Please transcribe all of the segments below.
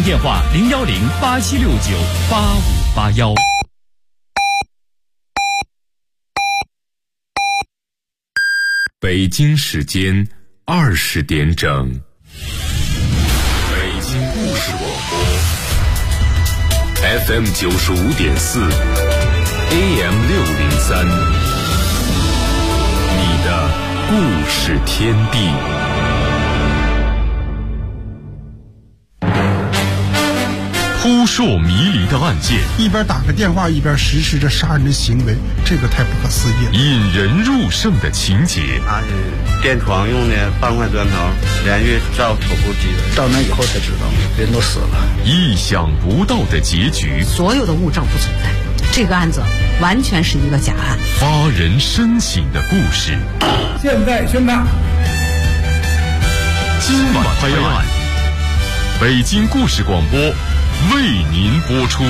电话010-8769-8581。 北京时间20点整，北京故事广播 FM 95.4 AM 603，你的故事天地。扑朔迷离的案件， 一边打个电话一边实施着杀人的行为，这个太不可思议了。 引人入胜的情节， 他是电床用的半块砖头连续照头部击的， 到那以后才知道人都死了。 意想不到的结局， 所有的物证不存在，这个案子完全是一个假案。 发人深省的故事， 现在宣判， 今晚拍案，北京故事广播为您播出。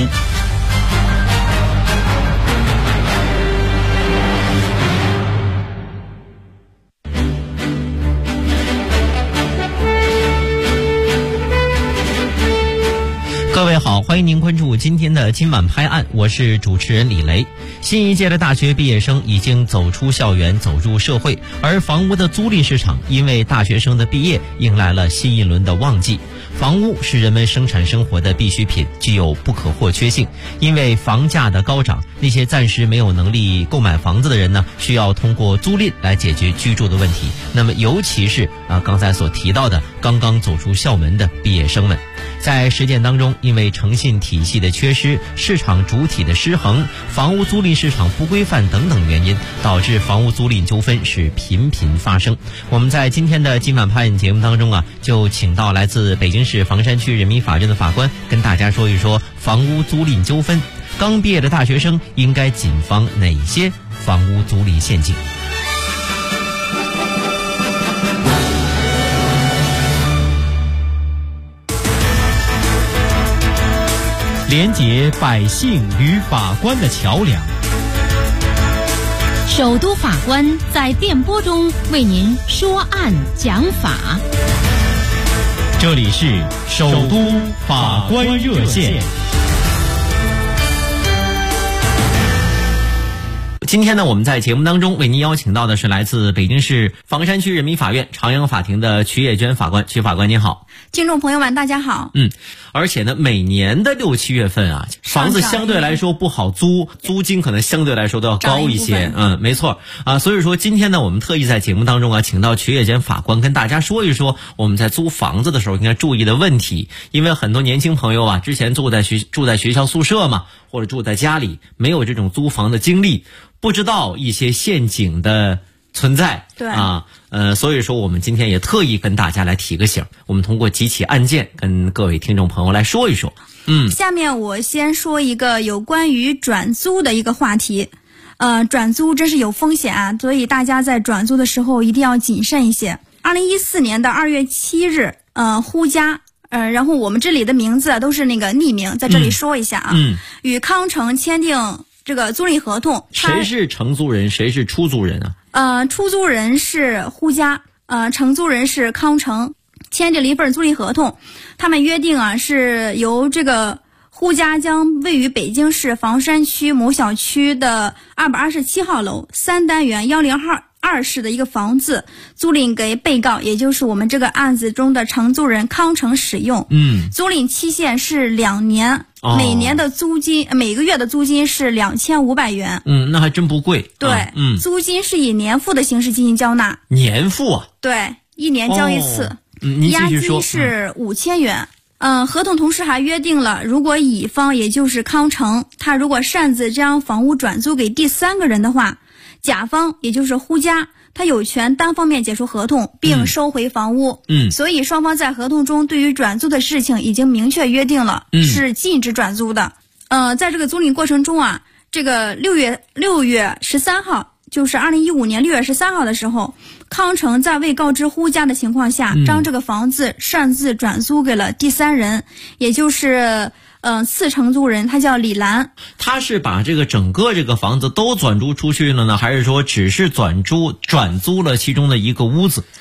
各位好，欢迎您关注今天的今晚拍案，我是主持人李雷。新一届的大学毕业生已经走出校园，走入社会，而房屋的租赁市场因为大学生的毕业迎来了新一轮的旺季。房屋是人们生产生活的必需品，具有不可或缺性。因为房价的高涨，那些暂时没有能力购买房子的人呢，需要通过租赁来解决居住的问题。那么尤其是刚才所提到的刚刚走出校门的毕业生们，在实践当中，因为诚信体系的缺失、市场主体的失衡、房屋租赁市场不规范等等原因，导致房屋租赁纠纷是频频发生。我们在今天的今晚拍案节目当中就请到来自北京市房山区人民法院的法官，跟大家说一说房屋租赁纠纷。刚毕业的大学生应该谨防哪些房屋租赁陷阱？ 连结百姓与法官的桥梁。 首都法官在电波中为您说案讲法。 这里是首都法官热线。 今天呢，我们在节目当中为您邀请到的是来自北京市房山区人民法院朝阳法庭的曲野娟法官。曲法官您好。 听众朋友们大家好。 而且呢，每年的6、7月份房子相对来说不好租，租金可能相对来说都要高一些。没错所以说今天呢，我们特意在节目当中请到曲野娟法官跟大家说一说我们在租房子的时候应该注意的问题。因为很多年轻朋友之前住在学校宿舍嘛，或者住在家里，没有这种租房的经历，不知道一些陷阱的存在。 对所以说我们今天也特意跟大家来提个醒，我们通过几起案件跟各位听众朋友来说一说。 下面我先说一个有关于转租的一个话题。转租真是有风险所以大家在转租的时候一定要谨慎一些。2014年的2月7日，呼家然后我们这里的名字都是那个匿名，在这里说一下与康城签订这个租赁合同。 谁是承租人，谁是出租人出租人是呼家，承租人是康城，签订了一份租赁合同。他们约定是由这个呼家将位于北京市房山区某小区的227号楼3单元102室的一个房子租赁给被告，也就是我们这个案子中的承租人康城使用。租赁期限是2年，每年的租金每个月的租金是2500元。 那还真不贵。 对，租金是以年付的形式进行交纳。 年付对，1年交一次。押金是5000元。合同同时还约定了，如果乙方也就是康城，他如果擅自将房屋转租给第三个人的话，甲方也就是呼家，他有权单方面解除合同并收回房屋。所以双方在合同中对于转租的事情已经明确约定了，是禁止转租的。在这个租赁过程中这个6月13号，就是2015年6月13号的时候，康城在未告知呼家的情况下，将这个房子擅自转租给了第三人，也就是次承租人，他叫李兰。 他是把整个这个房子都转租出去了呢，还是说只是转租了其中的一个屋子？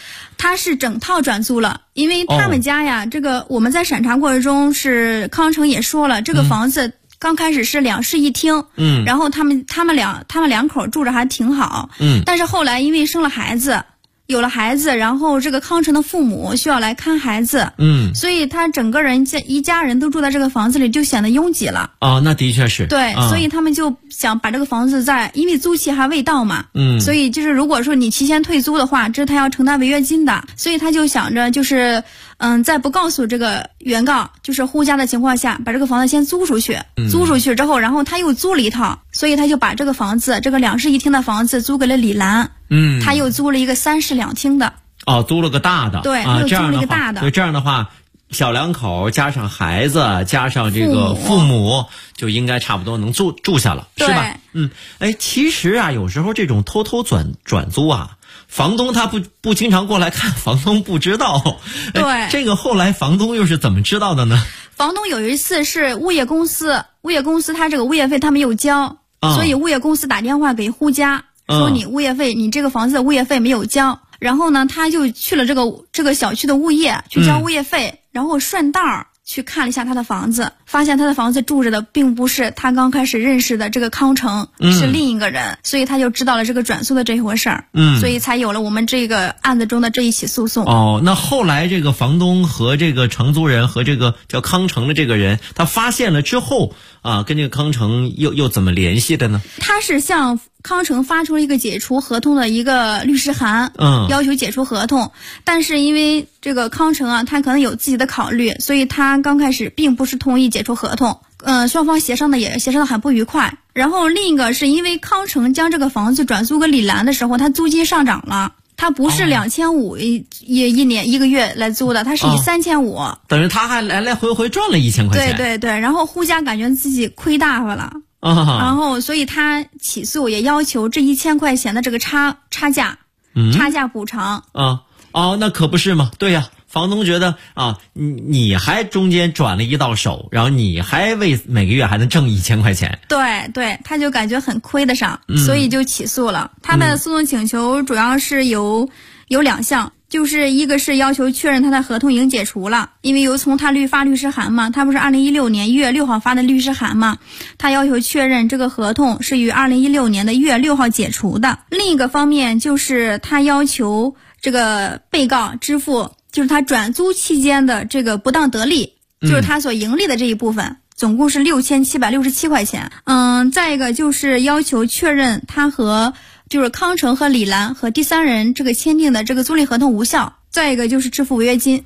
他是整套转租了，因为他们家呀，这个我们在审查过程中是康城也说了，这个房子刚开始是2室1厅，然后他们两口住着还挺好，但是后来因为生了孩子。有了孩子，然后这个康城的父母需要来看孩子，所以他整个人一家人都住在这个房子里，就显得拥挤了。 那的确是。 对，所以他们就想把这个房子因为租期还未到嘛，所以就是如果说你提前退租的话，这是他要承担违约金的，所以他就想着就是在不告诉这个原告就是户家的情况下，把这个房子先租出去，租出去之后，然后他又租了一套，所以他就把这个房子这个2室1厅的房子租给了李兰。他又租了一个3室2厅的。 租了个大的。 对，又租了一个大的。 对，这样的话，小两口加上孩子加上这个父母，就应该差不多能住下了，是吧？其实啊，有时候这种偷偷转租啊，房东他不经常过来看，房东不知道。 对， 这个后来房东又是怎么知道的呢？ 房东有一次是物业公司他这个物业费他没有交，所以物业公司打电话给户家。说你物业费，你这个房子的物业费没有交，然后呢，他就去了这个小区的物业去交物业费，然后顺道去看了一下他的房子，发现他的房子住着的并不是他刚开始认识的这个康城，是另一个人，所以他就知道了这个转租的这回事儿，所以才有了我们这个案子中的这一起诉讼。 那后来这个房东和这个承租人和这个叫康城的这个人，他发现了之后跟这个康城又怎么联系的呢？ 他是向康城发出了一个解除合同的一个律师函，要求解除合同，但是因为这个康城他可能有自己的考虑，所以他刚开始并不是同意解除合同，双方协商的很不愉快。然后另一个是因为康城将这个房子转租给李兰的时候，他租金上涨了。他不是2500一个月来租的，他是以3500， 等于他还来回赚了1000块钱。 对，然后户家感觉自己亏大发了，然后所以他起诉也要求这1000块钱的这个差价补偿。 那可不是嘛，对呀。房东觉得你还中间转了一道手，然后你还每个月还能挣1000块钱。 对，他就感觉很亏得上，所以就起诉了。他的诉讼请求主要是有2项，就是一个是要求确认他的合同已经解除了，因为从他发律师函嘛，他不是2016年1月6号发的律师函嘛，他要求确认这个合同是于2016年的1月6号解除的。另一个方面就是他要求这个被告支付就是他转租期间的这个不当得利，就是他所盈利的这一部分，总共是6767块钱。再一个就是要求确认他和就是康城和李兰和第三人这个签订的这个租赁合同无效。再一个就是支付违约金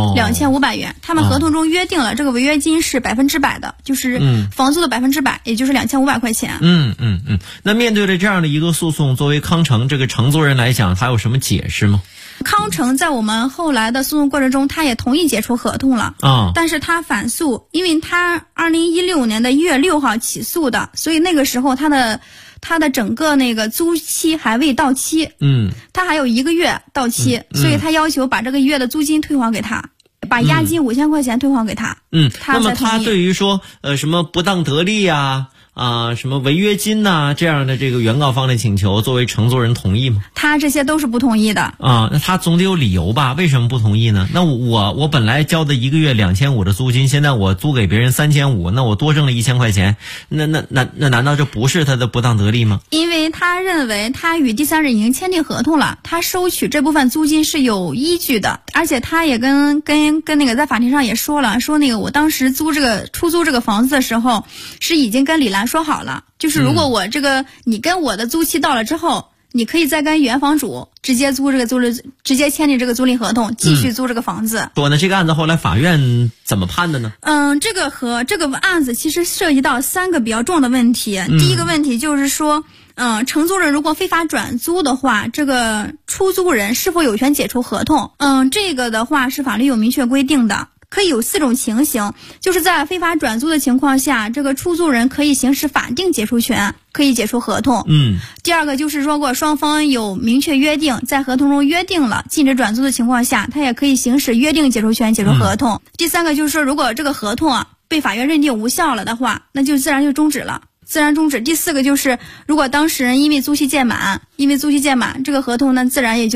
，2500元。他们合同中约定了这个违约金是100%的，就是房租的100%，也就是2500块钱。 那面对着这样的一个诉讼，作为康城这个承租人来讲，他有什么解释吗？ 康城在我们后来的诉讼过程中，他也同意解除合同了，但是他反诉，因为他2016年的1月6号起诉的，所以那个时候他的整个那个租期还未到期，他还有1个月到期，所以他要求把这个月的租金退还给他，把押金5000块钱退还给他。 那么他对于说什么不当得利什么违约金这样的这个原告方的请求，作为承租人同意吗？ 他这些都是不同意的。 那他总得有理由吧？为什么不同意呢？那我本来交的1个月2500的租金，现在我租给别人3500，那我多挣了1000块钱，那难道这不是他的不当得利吗？ 因为他认为他与第三人已经签订合同了，他收取这部分租金是有依据的，而且他也跟那个在法庭上也说了，说那个我当时出租这个房子的时候，是已经跟李兰说好了，就是如果我你跟我的租期到了之后，你可以再跟原房主直接直接签订这个租赁合同，继续租这个房子。 说呢，这个案子后来法院怎么判的呢？ 这个案子其实涉及到3个比较重的问题。第一个问题就是说，承租人如果非法转租的话，这个出租人是否有权解除合同？这个的话是法律有明确规定的。可以有4种情形，就是在非法转租的情况下，这个出租人可以行使法定解除权，可以解除合同。第二个就是如果双方有明确约定，在合同中约定了禁止转租的情况下，他也可以行使约定解除权，解除合同。第三个就是说，如果这个合同被法院认定无效了的话，那就自然就终止了。第四个就是，如果当事人因为租期届满，这个合同呢自然也就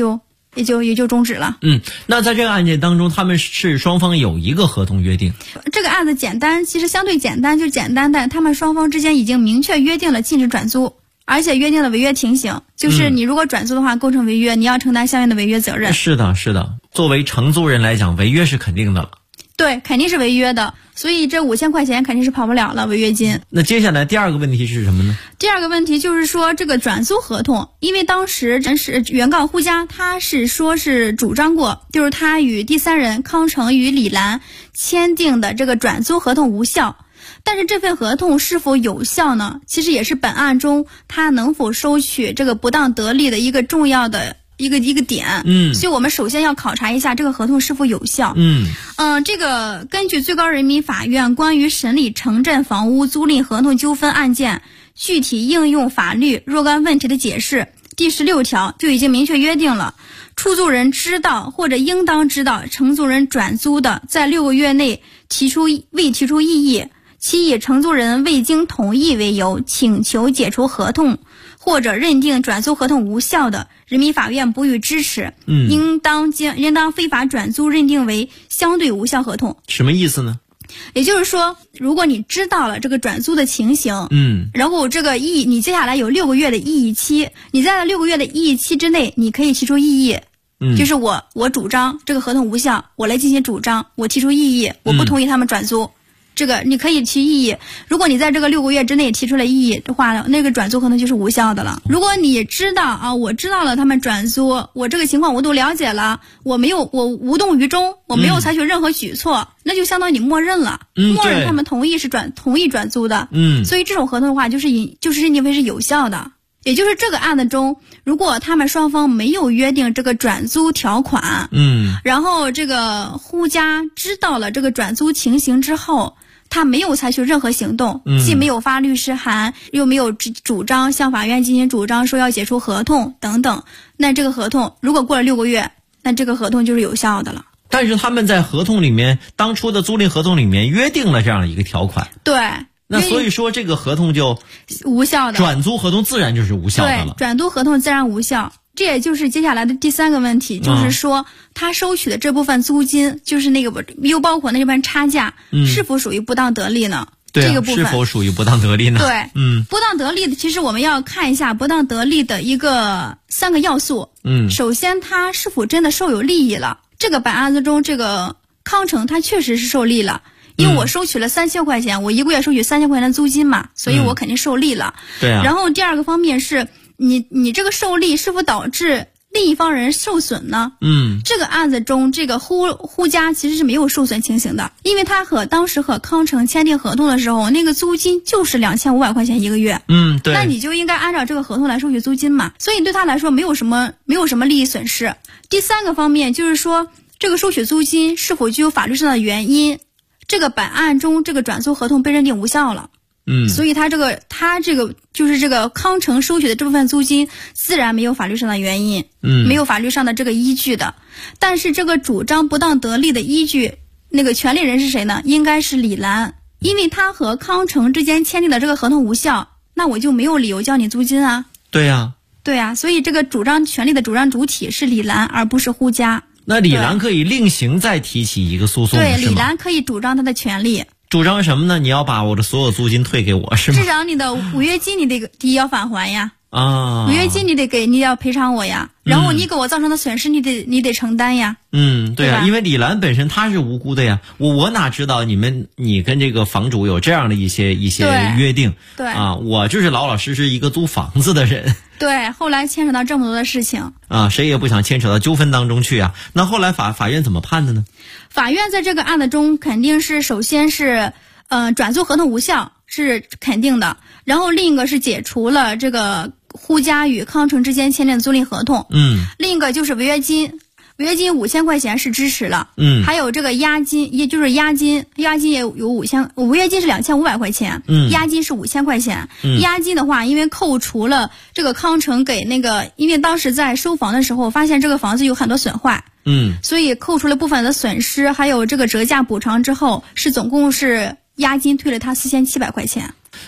也就终止了。 那在这个案件当中，他们是双方有一个合同约定。 这个案子其实相对简单，就简单的他们双方之间已经明确约定了禁止转租，而且约定了违约情形，就是你如果转租的话构成违约，你要承担相应的违约责任。 是的，作为承租人来讲，违约是肯定的了。 对，肯定是违约的，所以这5000块钱肯定是跑不了了，违约金。 那接下来第二个问题是什么呢？ 第二个问题就是说这个转租合同，因为当时是原告呼家他是说是主张过，就是他与第三人康成与李兰签订的这个转租合同无效。但是这份合同是否有效呢？其实也是本案中他能否收取这个不当得利的一个重要的一个点。所以我们首先要考察一下这个合同是否有效。这个根据最高人民法院关于审理城镇房屋租赁合同纠纷案件具体应用法律若干问题的解释第16条就已经明确约定了，出租人知道或者应当知道承租人转租的，在6个月内未提出异议，其以承租人未经同意为由请求解除合同或者认定转租合同无效的，人民法院不予支持。应当非法转租认定为相对无效合同。 什么意思呢？ 也就是说，如果你知道了这个转租的情形，然后这个你接下来有6个月的异议期，你在6个月的异议期之内，你可以提出异议。就是我主张这个合同无效，我来进行主张，我提出异议，我不同意他们转租。这个你可以提异议，如果你在这个6个月之内提出了异议的话，那个转租合同就是无效的了。如果你知道我知道了他们转租，我这个情况我都了解了，我无动于衷，我没有采取任何举措，那就相当于你默认了，默认他们同意转租的。所以这种合同的话就是认为是有效的。也就是这个案子中，如果他们双方没有约定这个转租条款，然后这个呼家知道了这个转租情形之后，他没有采取任何行动，既没有发律师函，又没有主张向法院进行主张说要解除合同等等，那这个合同如果过了6个月，那这个合同就是有效的了。 但是他们在合同里面，当初的租赁合同里面约定了这样一个条款。 对。 那所以说这个合同就无效的， 转租合同自然就是无效的了。 对，转租合同自然无效。这也就是接下来的第3个问题，就是说他收取的这部分租金，就是那个又包括那部分差价，是否属于不当得利呢？ 对， 这个部分是否属于不当得利呢？ 对，不当得利的，其实我们要看一下不当得利的3个要素。首先他是否真的受有利益了？这个本案子中，这个康成他确实是受利了。因为我收取了3000块钱，我1个月收取3000块钱的租金嘛，所以我肯定受利了。 对啊。 然后第二个方面是你这个受利是否导致另一方人受损呢？这个案子中，这个呼家其实是没有受损情形的，因为他当时和康成签订合同的时候，那个租金就是2500块钱1个月。 对。 那你就应该按照这个合同来收取租金嘛，所以对他来说没有什么利益损失。第3个方面就是说，这个收取租金是否具有法律上的原因。这个本案中，这个转租合同被认定无效了。所以他这个就是这个康成收取的这部分租金，自然没有法律上的原因，没有法律上的这个依据的。但是这个主张不当得利的依据，那个权利人是谁呢？应该是李兰，因为他和康成之间签订的这个合同无效，那我就没有理由交你租金啊。 对呀。 对呀，所以这个主张权利的主张主体是李兰，而不是呼家。 那李兰可以另行再提起一个诉讼， 对，李兰可以主张她的权利。 主张什么呢？你要把我的所有租金退给我，是吗？ 至少你的违约金你得第一要返还呀。违约金你要赔偿我呀。然后你给我造成的损失你得承担呀。 对啊，因为李兰本身她是无辜的呀，我哪知道你跟这个房主有这样的一些约定？ 对啊，我就是老老实实一个租房子的人。 对，后来牵扯到这么多的事情啊，谁也不想牵扯到纠纷当中去啊。那后来法院怎么判的呢？ 法院在这个案子中肯定是首先是转租合同无效是肯定的，然后另一个是解除了这个呼家与康成之间签订租赁合同。另一个就是违约金5000块钱是支持了。还有这个押金，也就是押金也有5000，违约金是2500块钱，押金是5000块钱。押金的话，因为扣除了这个康成给因为当时在收房的时候发现这个房子有很多损坏，所以扣除了部分的损失，还有这个折价补偿之后，总共是押金退了他4700块钱。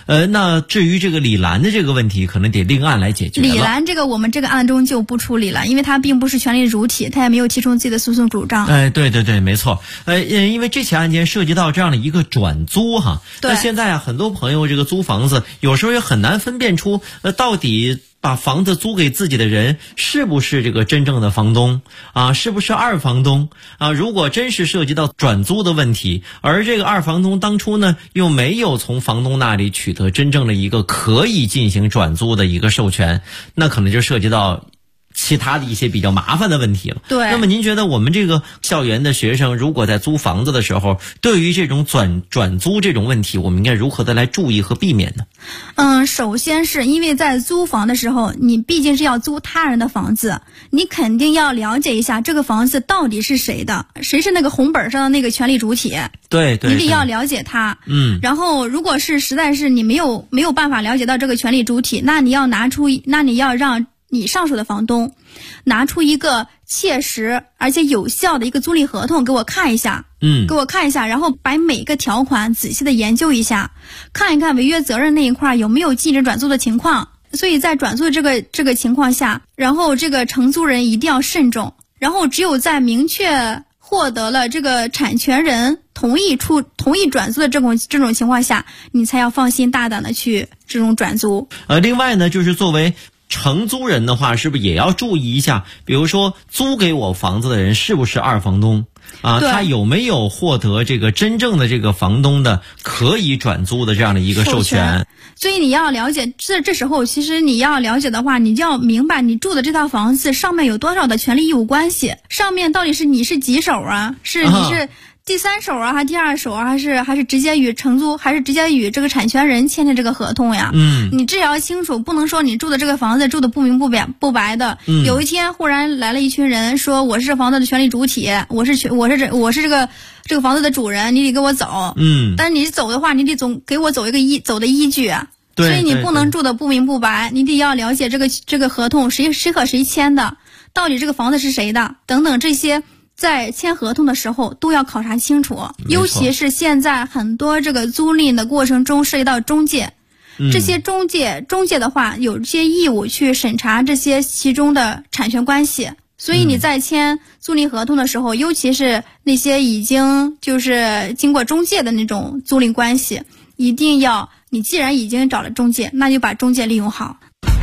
那至于这个李兰的这个问题，可能得另案来解决了。 李兰这个我们这个案中就不处理了，因为他并不是权利主体，他也没有提出自己的诉讼主张。 对对对，没错。因为这起案件涉及到这样的一个转租哈，那现在啊，很多朋友这个租房子，有时候也很难分辨出到底把房子租给自己的人是不是这个真正的房东啊，是不是二房东啊？如果真是涉及到转租的问题，而这个二房东当初呢又没有从房东那里取得真正的一个可以进行转租的一个授权，那可能就涉及到其他的一些比较麻烦的问题了。 对。 那么您觉得我们这个校园的学生如果在租房子的时候，对于这种转租这种问题，我们应该如何的来注意和避免呢？ 首先是因为在租房的时候，你毕竟是要租他人的房子，你肯定要了解一下这个房子到底是谁的，谁是那个红本上的那个权利主体。 对对， 你得要了解他。然后如果是实在是你没有办法了解到这个权利主体，那你要让你上手的房东拿出一个切实而且有效的一个租赁合同给我看一下，然后把每个条款仔细的研究一下，看一看违约责任那一块有没有禁止转租的情况。所以在转租这个情况下，然后这个承租人一定要慎重，然后只有在明确获得了这个产权人同意转租的这种情况下，你才要放心大胆的去这种转租。 另外呢，就是作为承租人的话，是不是也要注意一下，比如说租给我房子的人是不是二房东啊？他有没有获得这个真正的这个房东的可以转租的这样的一个授权？ 所以你要了解，这时候其实你要了解的话，你就要明白你住的这套房子上面有多少的权利义务关系，上面到底是你是几手啊？是你是第三手啊，还是第二手啊，还是直接与承租，还是直接与这个产权人签的这个合同呀？你这要清楚，不能说你住的这个房子住的不明不白的。有一天忽然来了一群人说我是这房子的权利主体，我是这个房子的主人，你得给我走。但是你走的话，你得给我走走的依据。所以你不能住的不明不白，你得要了解这个合同谁和谁签的，到底这个房子是谁的等等这些。在签合同的时候都要考察清楚，尤其是现在很多这个租赁的过程中涉及到中介，这些中介的话有些义务去审查这些其中的产权关系，所以你在签租赁合同的时候，尤其是那些已经就是经过中介的那种租赁关系，一定要你既然已经找了中介，那就把中介利用好。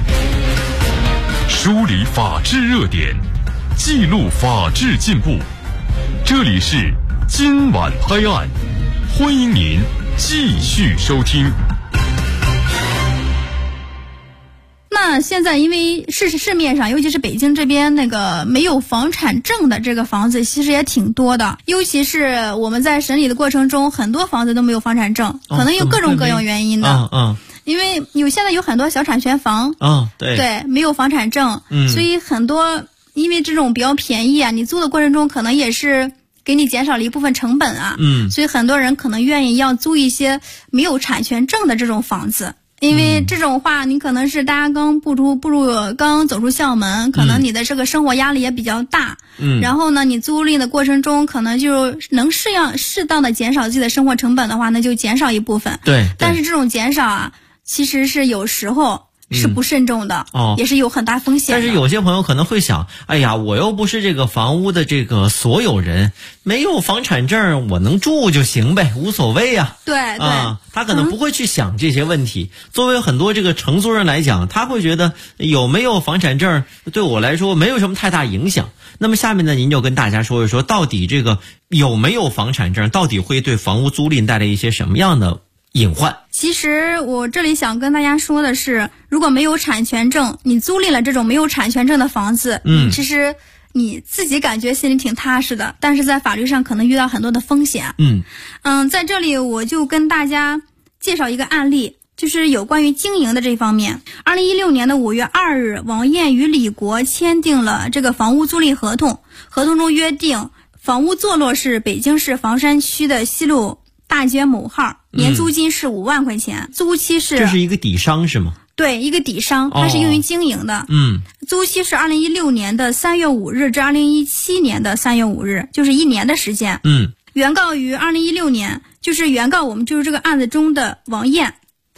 梳理法治热点，记录法治进步，这里是今晚拍案，欢迎您继续收听。 那现在因为市面上，尤其是北京这边那个没有房产证的这个房子其实也挺多的，尤其是我们在审理的过程中，很多房子都没有房产证，可能有各种各样原因的。因为现在有很多小产权房，对，没有房产证，所以很多因为这种比较便宜啊，你租的过程中可能也是给你减少了一部分成本啊，所以很多人可能愿意要租一些没有产权证的这种房子，因为这种话你可能是大家刚走出校门，可能你的这个生活压力也比较大，然后呢，你租赁的过程中可能就能适当的减少自己的生活成本的话，那就减少一部分， 对， 但是这种减少啊，其实是有时候是不慎重的，也是有很大风险的。 但是有些朋友可能会想，哎呀，我又不是这个房屋的这个所有人，没有房产证，我能住就行呗，无所谓呀。 对， 他可能不会去想这些问题。作为很多这个承租人来讲，他会觉得有没有房产证对我来说没有什么太大影响。那么下面呢，您就跟大家说一说，到底这个有没有房产证，到底会对房屋租赁带来一些什么样的隐患？ 其实我这里想跟大家说的是，如果没有产权证，你租赁了这种没有产权证的房子，其实你自己感觉心里挺踏实的，但是在法律上可能遇到很多的风险。在这里我就跟大家介绍一个案例，就是有关于经营的这方面。2016年的5月2日，王艳与李国签订了这个房屋租赁合同，合同中约定房屋坐落是北京市房山区的西路大街某号，年租金是5万块钱，租期是， 这是一个底商是吗？ 对，一个底商，它是用于经营的。租期是2016年的3月5日至2017年的3月5日，就是1年的时间。原告于2016年，就是原告我们就是这个案子中的王艳，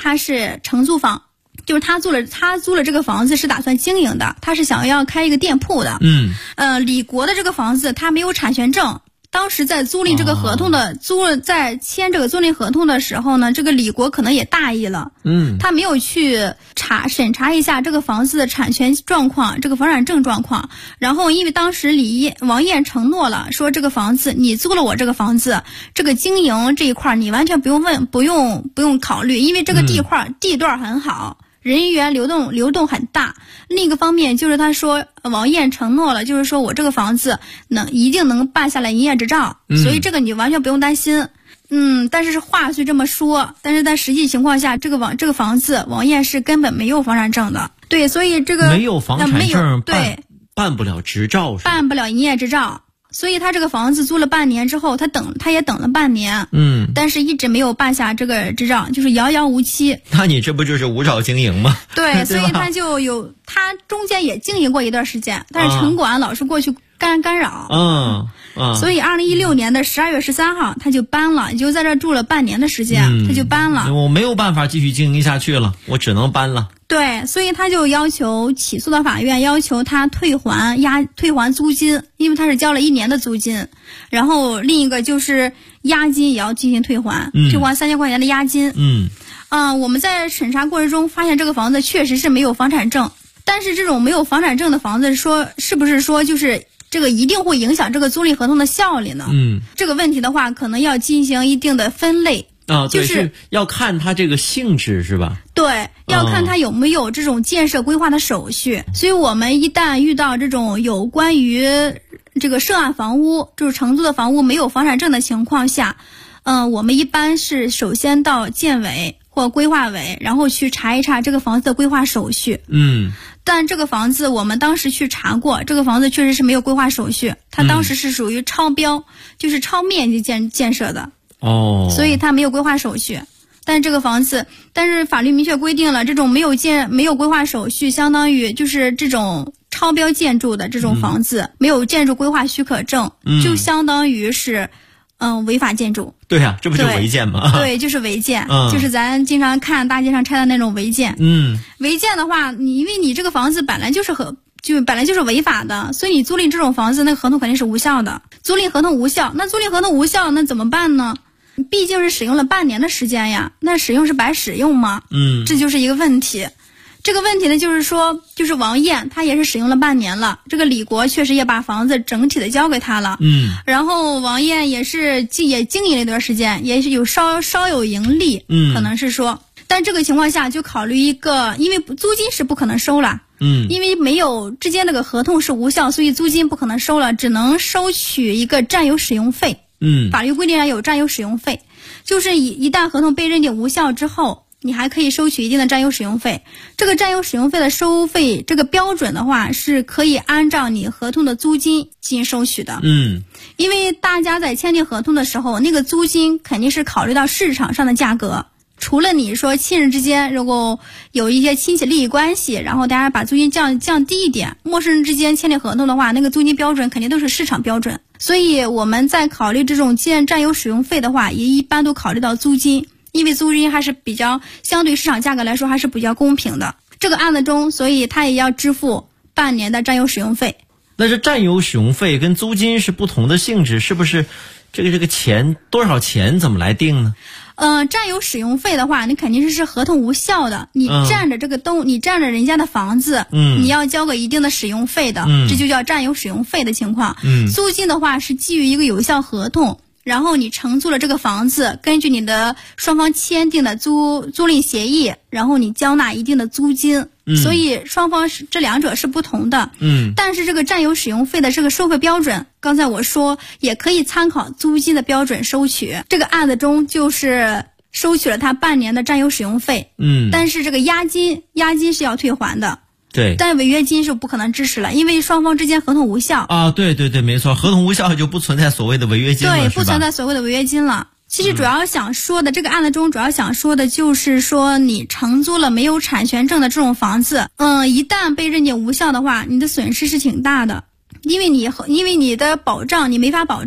他是承租房，就是他租了这个房子是打算经营的，他是想要开一个店铺的。李国的这个房子他没有产权证。当时在租赁这个合同的在签这个租赁合同的时候呢，这个李国可能也大意了，他没有去审查一下这个房子的产权状况，这个房产证状况。然后因为当时王燕承诺了，说这个房子你租了我这个房子，这个经营这一块你完全不用考虑，因为这个地段很好。人员流动很大。另一个方面就是他说王燕承诺了，就是说我这个房子一定能办下来营业执照，所以这个你完全不用担心。但是话虽这么说，但是在实际情况下，这个房子王燕是根本没有房产证的。对，所以这个没有房产证， 对， 办不了执照， 办不了营业执照。所以他这个房子租了半年之后，他也等了半年，但是一直没有办下这个执照，就是遥遥无期。 那你这不就是无照经营吗？ 对，所以他中间也经营过一段时间，但是城管老是过去干扰。所以2016年的12月13号他就搬了，也就在这住了半年的时间，他就搬了。 我没有办法继续经营下去了，我只能搬了。 对，所以他就要求起诉到法院，要求他退还租金，因为他是交了1年的租金，然后另一个就是押金也要进行退还3000块钱的押金。我们在审查过程中发现这个房子确实是没有房产证，但是这种没有房产证的房子是不是说就是这个一定会影响这个租赁合同的效力呢？这个问题的话可能要进行一定的分类。 就是要看它这个性质是吧？ 对，要看它有没有这种建设规划的手续。所以我们一旦遇到这种有关于这个涉案房屋，就是承租的房屋没有房产证的情况下，我们一般是首先到建委或规划委，然后去查一查这个房子的规划手续。但这个房子我们当时去查过，这个房子确实是没有规划手续，它当时是属于超标，就是超面积建设的。所以它没有规划手续。但是这个房子，但是法律明确规定了，这种没有规划手续，相当于就是这种超标建筑的这种房子，没有建筑规划许可证，就相当于是违法建筑。 对呀，这不就违建吗？ 对，就是违建，就是咱经常看大街上拆的那种违建。违建的话，因为你这个房子本来就是违法的，所以你租赁这种房子，那个合同肯定是无效的。租赁合同无效，那怎么办呢？毕竟是使用了半年的时间呀，那使用是白使用吗？这就是一个问题。这个问题呢，就是说，就是王燕她也是使用了半年了，这个李国确实也把房子整体的交给他了。然后王燕也经营了一段时间，也是有稍有盈利。可能是说，但这个情况下就考虑一个，因为租金是不可能收了。因为没有之间那个合同是无效，所以租金不可能收了，只能收取一个占有使用费。法律规定上有占有使用费，就是一旦合同被认定无效之后，你还可以收取一定的占有使用费。这个占有使用费的收费，这个标准的话是可以按照你合同的租金进行收取的。因为大家在签订合同的时候，那个租金肯定是考虑到市场上的价格。除了你说亲人之间如果有一些亲戚利益关系，然后大家把租金降低一点，陌生人之间签订合同的话，那个租金标准肯定都是市场标准。所以我们在考虑这种占有使用费的话，也一般都考虑到租金，因为租金还是比较相对市场价格来说还是比较公平的。这个案子中，所以他也要支付半年的占有使用费。 那这占有使用费跟租金是不同的性质，是不是这个钱多少钱怎么来定呢？ 占有使用费的话，你肯定是合同无效的。你占着你占着人家的房子，你要交个一定的使用费的，这就叫占有使用费的情况。租金的话是基于一个有效合同，然后你承租了这个房子，根据你的双方签订的租赁协议，然后你交纳一定的租金。所以双方这两者是不同的。但是这个占有使用费的这个收费标准，刚才我说也可以参考租金的标准收取。这个案子中就是收取了他半年的占有使用费。但是这个押金是要退还的。 对， 但违约金是不可能支持了，因为双方之间合同无效。 对，没错，合同无效就不存在所谓的违约金了， 对，不存在所谓的违约金了。其实主要想说的，这个案子中主要想说的就是说，你承租了没有产权证的这种房子，一旦被认定无效的话，你的损失是挺大的，因为你的保障你没法保障，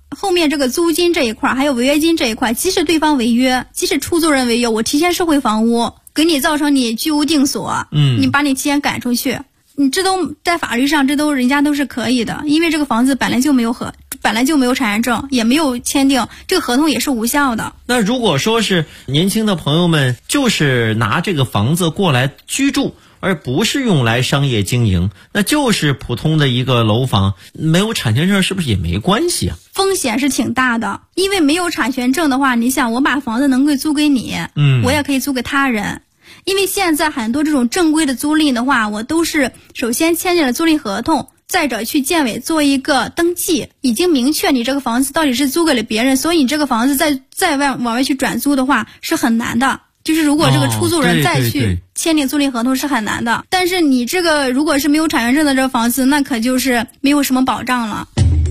后面这个租金这一块还有违约金这一块，即使对方违约，即使出租人违约，我提前收回房屋，给你造成你居无定所，你把你提前赶出去，你这都在法律上，这都人家都是可以的，因为这个房子本来就没有产权证，也没有签订，这个合同也是无效的。 那如果说是年轻的朋友们就是拿这个房子过来居住，而不是用来商业经营，那就是普通的一个楼房，没有产权证是不是也没关系啊？ 风险是挺大的，因为没有产权证的话，你想我把房子能够租给你，我也可以租给他人。因为现在很多这种正规的租赁的话，我都是首先签订了租赁合同，再者去建委做一个登记，已经明确你这个房子到底是租给了别人，所以你这个房子再往外去转租的话是很难的。就是如果这个出租人再去签订租赁合同是很难的，但是你这个如果是没有产权证的这个房子，那可就是没有什么保障了。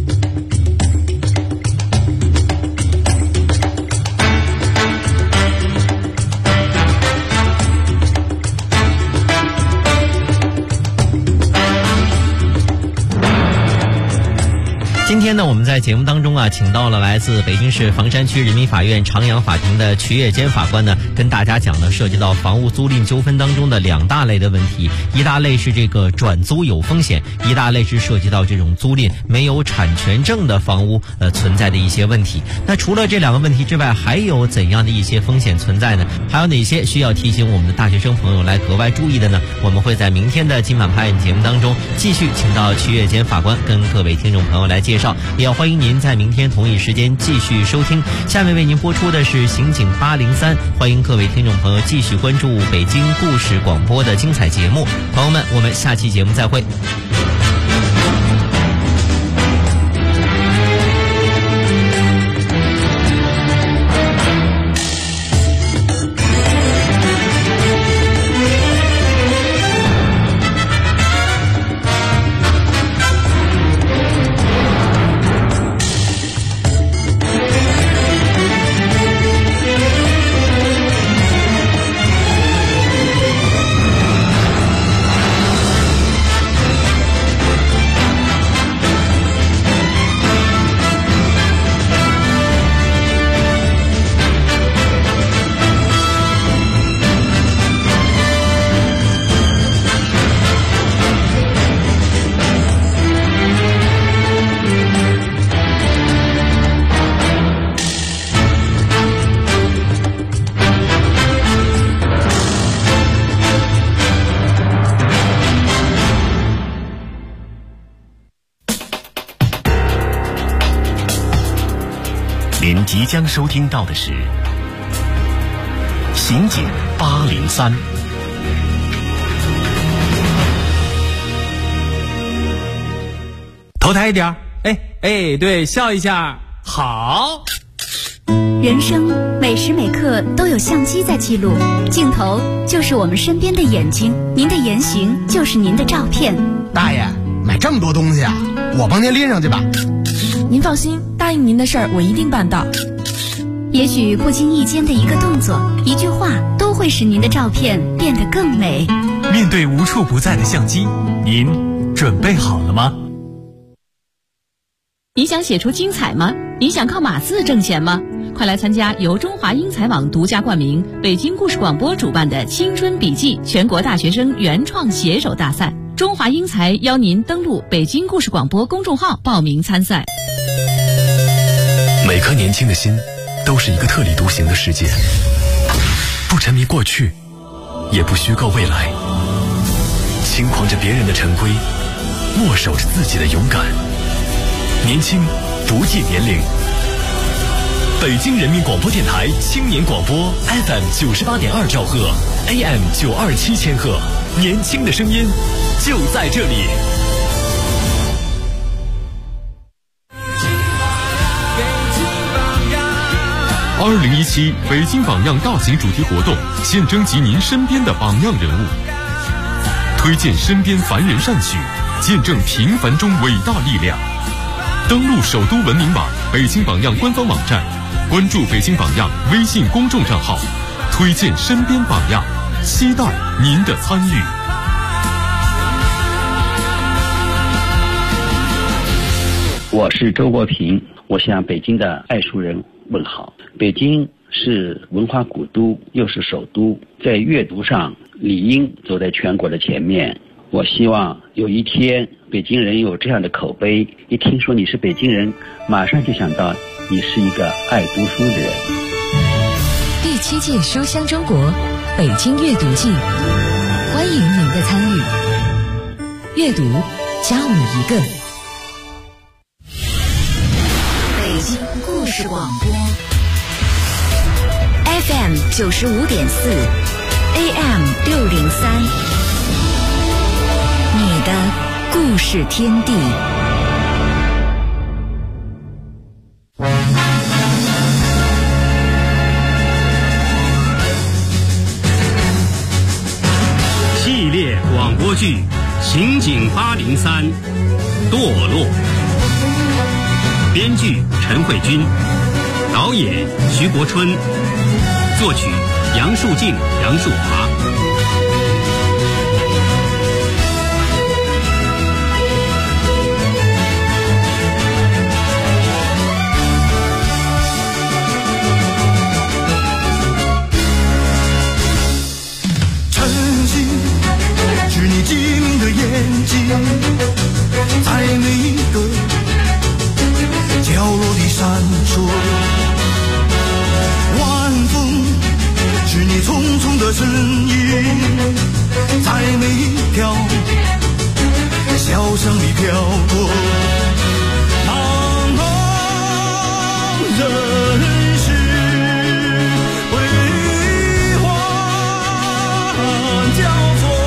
今天呢，我们在节目当中啊，请到了来自北京市房山区人民法院长阳法庭的瞿跃坚法官呢，跟大家讲了涉及到房屋租赁纠纷当中的2大类的问题。一大类是这个转租有风险，一大类是涉及到这种租赁没有产权证的房屋存在的一些问题。那除了这2个问题之外，还有怎样的一些风险存在呢？还有哪些需要提醒我们的大学生朋友来格外注意的呢？我们会在明天的今晚拍案节目当中继续请到瞿跃坚法官跟各位听众朋友来介绍，也要欢迎您在明天同一时间继续收听。下面为您播出的是刑警803，欢迎各位听众朋友继续关注北京故事广播的精彩节目。朋友们，我们下期节目再会。 您即将收听到的是刑警803。 头抬一点，对，笑一下，好。 人生每时每刻都有相机在记录，镜头就是我们身边的眼睛，您的言行就是您的照片。 大爷，买这么多东西啊，我帮您拎上去吧。 您放心，答应您的事儿我一定办到。 也许不经意间的一个动作、一句话，都会使您的照片变得更美。 面对无处不在的相机，您准备好了吗？ 你想写出精彩吗？你想靠码字挣钱吗？快来参加由中华英才网独家冠名、北京故事广播主办的青春笔记全国大学生原创写手大赛。中华英才邀您登录北京故事广播公众号报名参赛。 每颗年轻的心都是一个特立独行的世界，不沉迷过去，也不虚构未来，轻狂着别人的陈规，握手着自己的勇敢。年轻不计年龄。北京人民广播电台青年广播 FM 98.2兆赫 AM 927千赫，年轻的声音就在这里。2017北京榜样大型主题活动，现征集您身边的榜样人物，推荐身边凡人善举，见证平凡中伟大力量。登录首都文明网、北京榜样官方网站，关注北京榜样微信公众账号，推荐身边榜样，期待您的参与。 我是周国平，我向北京的爱书人问好。北京是文化古都，又是首都，在阅读上理应走在全国的前面。我希望有一天北京人有这样的口碑，一听说你是北京人，马上就想到你是一个爱读书的人。 第7届书香中国北京阅读季，欢迎您的参与。阅读加我一个。 北京故事广播 FM 95.4 AM 603，你的故事天地。 系列广播剧《刑警803》堕落，编剧陈慧君，导演徐国春，作曲杨树静、杨树华。 是你机灵的眼睛，在每一个角落里闪烁。晚风是你匆匆的身影，在每一条小巷里飘过。茫茫人世辉煌交错。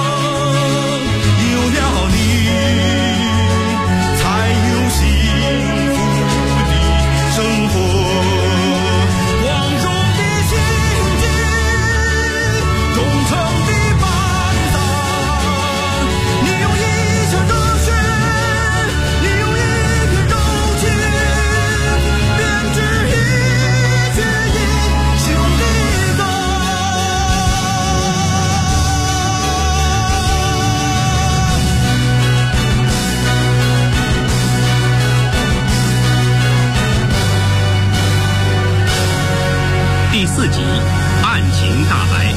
第4集案情大白。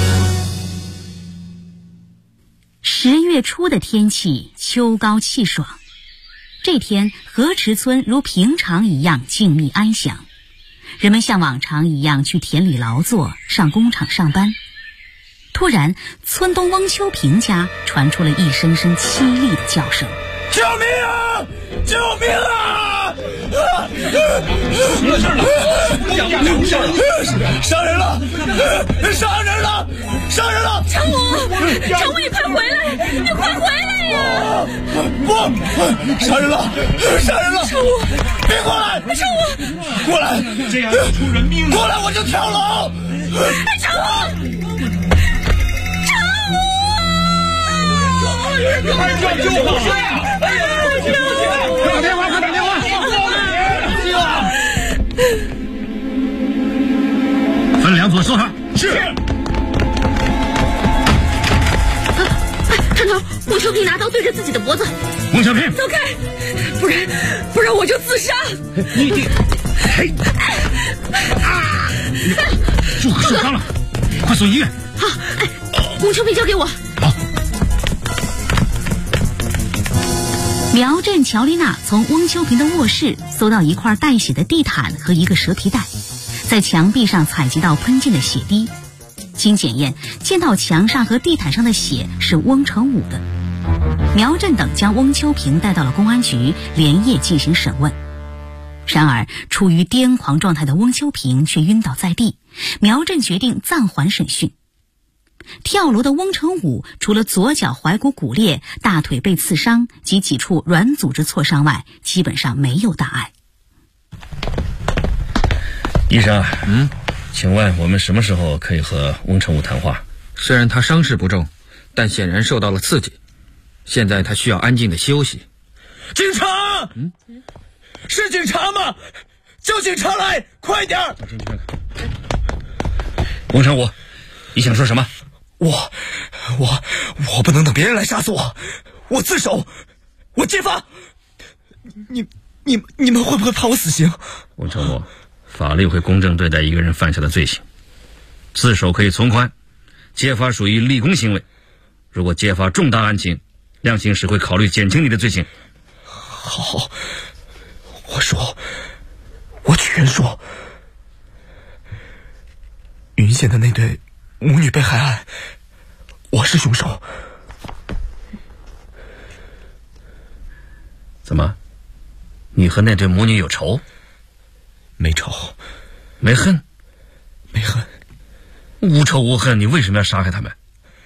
10月初的天气秋高气爽，这天河池村如平常一样静谧安详，人们像往常一样去田里劳作，上工厂上班。突然村东翁秋平家传出了一声声凄厉的叫声： 救命啊！救命啊！ 出了事了！ 伤人了！伤人了！伤人了！ 常武，你快回来！你快回来呀！ 不，伤人了！伤人了！ 常武， 别过来！ 常武， 过来！ 这样要出人命了！ 过来我就跳楼！ 常武！ 快叫救护车呀！快打电话！快打电话！分2组搜查。是。 船头，翁秋平拿刀对着自己的脖子。 翁秋平， 走开，不然我就自杀。 你受伤了，快送医院。 好，翁秋平交给我。 好。 苗振、乔丽娜从翁秋平的卧室搜到一块带血的地毯和一个蛇皮袋，在墙壁上采集到喷溅的血滴。经检验，见到墙上和地毯上的血是翁成武的。苗振等将翁秋平带到了公安局，连夜进行审问。然而处于癫狂状态的翁秋平却晕倒在地，苗振决定暂缓审讯。跳楼的翁成武除了左脚踝骨骨裂、大腿被刺伤及几处软组织挫伤外，基本上没有大碍。 医生，请问我们什么时候可以和翁成武谈话？ 虽然他伤势不重，但显然受到了刺激，现在他需要安静的休息。 警察！是警察吗？叫警察来，快点！ 翁成武，你想说什么？ 我不能等别人来杀死我，我自首，我揭发。 你们会不会判我死刑？ 翁成武，法律会公正对待一个人犯下的罪行。自首可以从宽，揭发属于立功行为。如果揭发重大案情，量刑时会考虑减轻你的罪行。 好，我全说。云县的那对母女被害案，我是凶手。 怎么？你和那对母女有仇？ 没仇。 没恨？ 没恨。 无仇无恨，你为什么要杀害他们？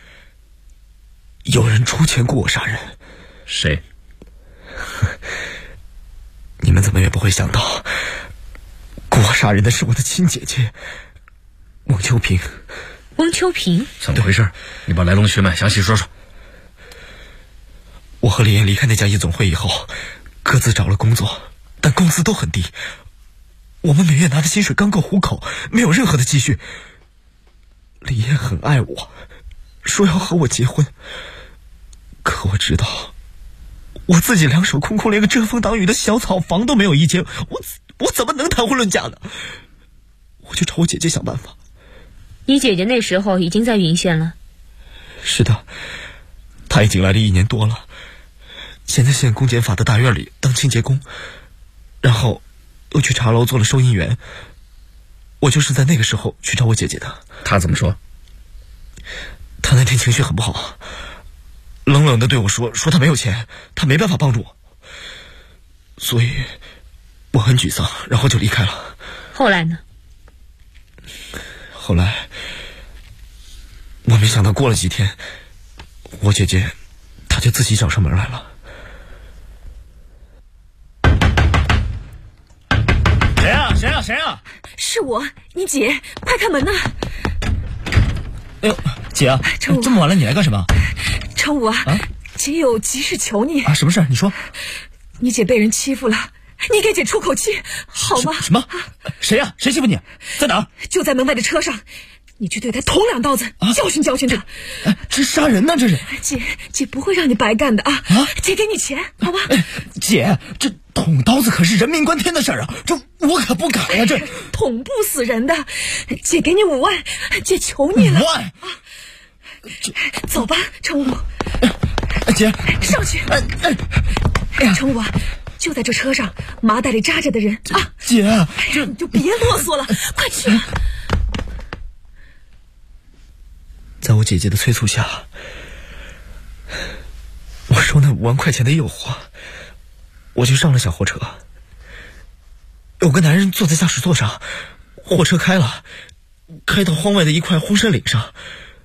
有人出钱雇我杀人。 谁？ 你们怎么也不会想到，雇我杀人的是我的亲姐姐翁秋平。 翁秋平？ 怎么回事？你把来龙去脉详细说说。 我和李艳离开那家夜总会以后，各自找了工作，但工资都很低。我们每月拿的薪水刚够糊口，没有任何的积蓄。李艳很爱我，说要和我结婚，可我知道我自己两手空空，连个遮风挡雨的小草房都没有一间，我怎么能谈婚论嫁呢？我就找我姐姐想办法。 你姐姐那时候已经在云县了？ 是的，她已经来了1年多了，现在县公检法的大院里当清洁工，然后又去茶楼做了收银员。我就是在那个时候去找我姐姐的。 她怎么说？ 她那天情绪很不好，冷冷地对我说她没有钱，她没办法帮助我，所以我很沮丧，然后就离开了。 后来呢？ 后来我没想到过了几天，我姐姐她就自己找上门来了。 谁啊？ 是我，你姐，快开门呐！ 哎呦，姐啊，这么晚了你来干什么？ 成武啊，姐有急事求你啊！什么事？你说。 你姐被人欺负了，你给姐出口气好吗？ 什么？谁呀？谁欺负你？在哪儿？ 就在门外的车上，你去对他捅2刀子，教训教训他。 这杀人呢？这是。 姐不会让你白干的啊！姐给你钱，好吧？ 姐，这捅刀子可是人命关天的事儿啊！这我可不敢呀！这捅不死人的。姐给你5万，姐求你了。 5万？ 走吧，成武。 姐， 上去。成武啊，就在这车上，麻袋里扎着的人啊！ 姐， 你就别啰嗦了，快去啊！ 在我姐姐的催促下，我受那5万块钱的诱惑，我就上了小货车。有个男人坐在驾驶座上，货车开了，开到荒外的一块荒山岭上，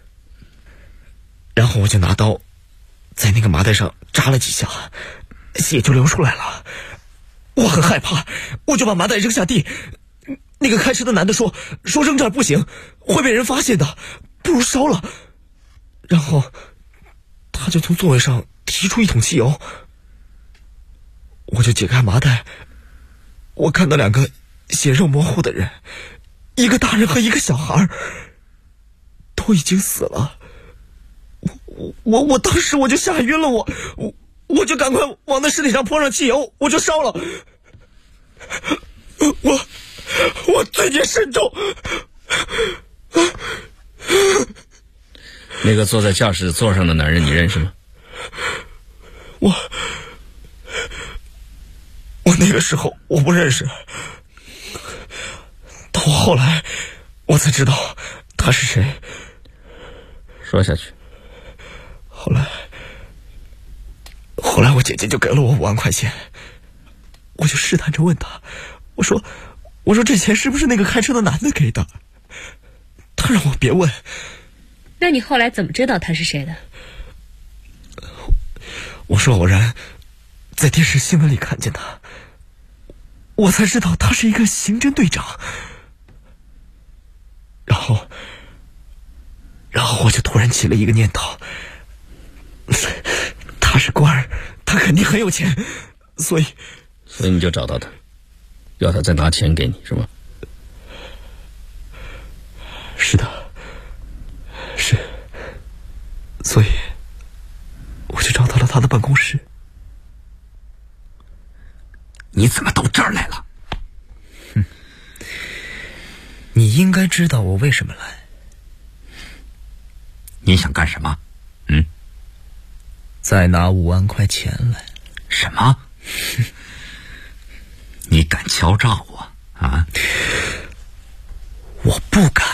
然后我就拿刀在那个麻袋上扎了几下，血就流出来了。我很害怕，我就把麻袋扔下地。那个开车的男的说扔这儿不行，会被人发现的，不如烧了。然后他就从座位上提出一桶汽油，我就解开麻袋，我看到2个血肉模糊的人，一个大人和一个小孩，都已经死了。我当时我就吓晕了，我就赶快往那尸体上泼上汽油，我就烧了。我罪孽深重。 那个坐在驾驶座上的男人你认识吗？ 我那个时候我不认识，到我后来我才知道他是谁。 说下去。 后来我姐姐就给了我5万块钱，我就试探着问他，我说这钱是不是那个开车的男的给的？他让我别问。 那你后来怎么知道他是谁的？ 我说偶然在电视新闻里看见他，我才知道他是一个刑侦队长。然后我就突然起了一个念头，他是官儿，他肯定很有钱，所以你就找到他，要他再拿钱给你，是吗？ 是的，是，所以我就找到了他的办公室。 你怎么到这儿来了？ 你应该知道我为什么来。 你想干什么？ 再拿5万块钱来。 什么？你敢敲诈我啊？ 我不敢。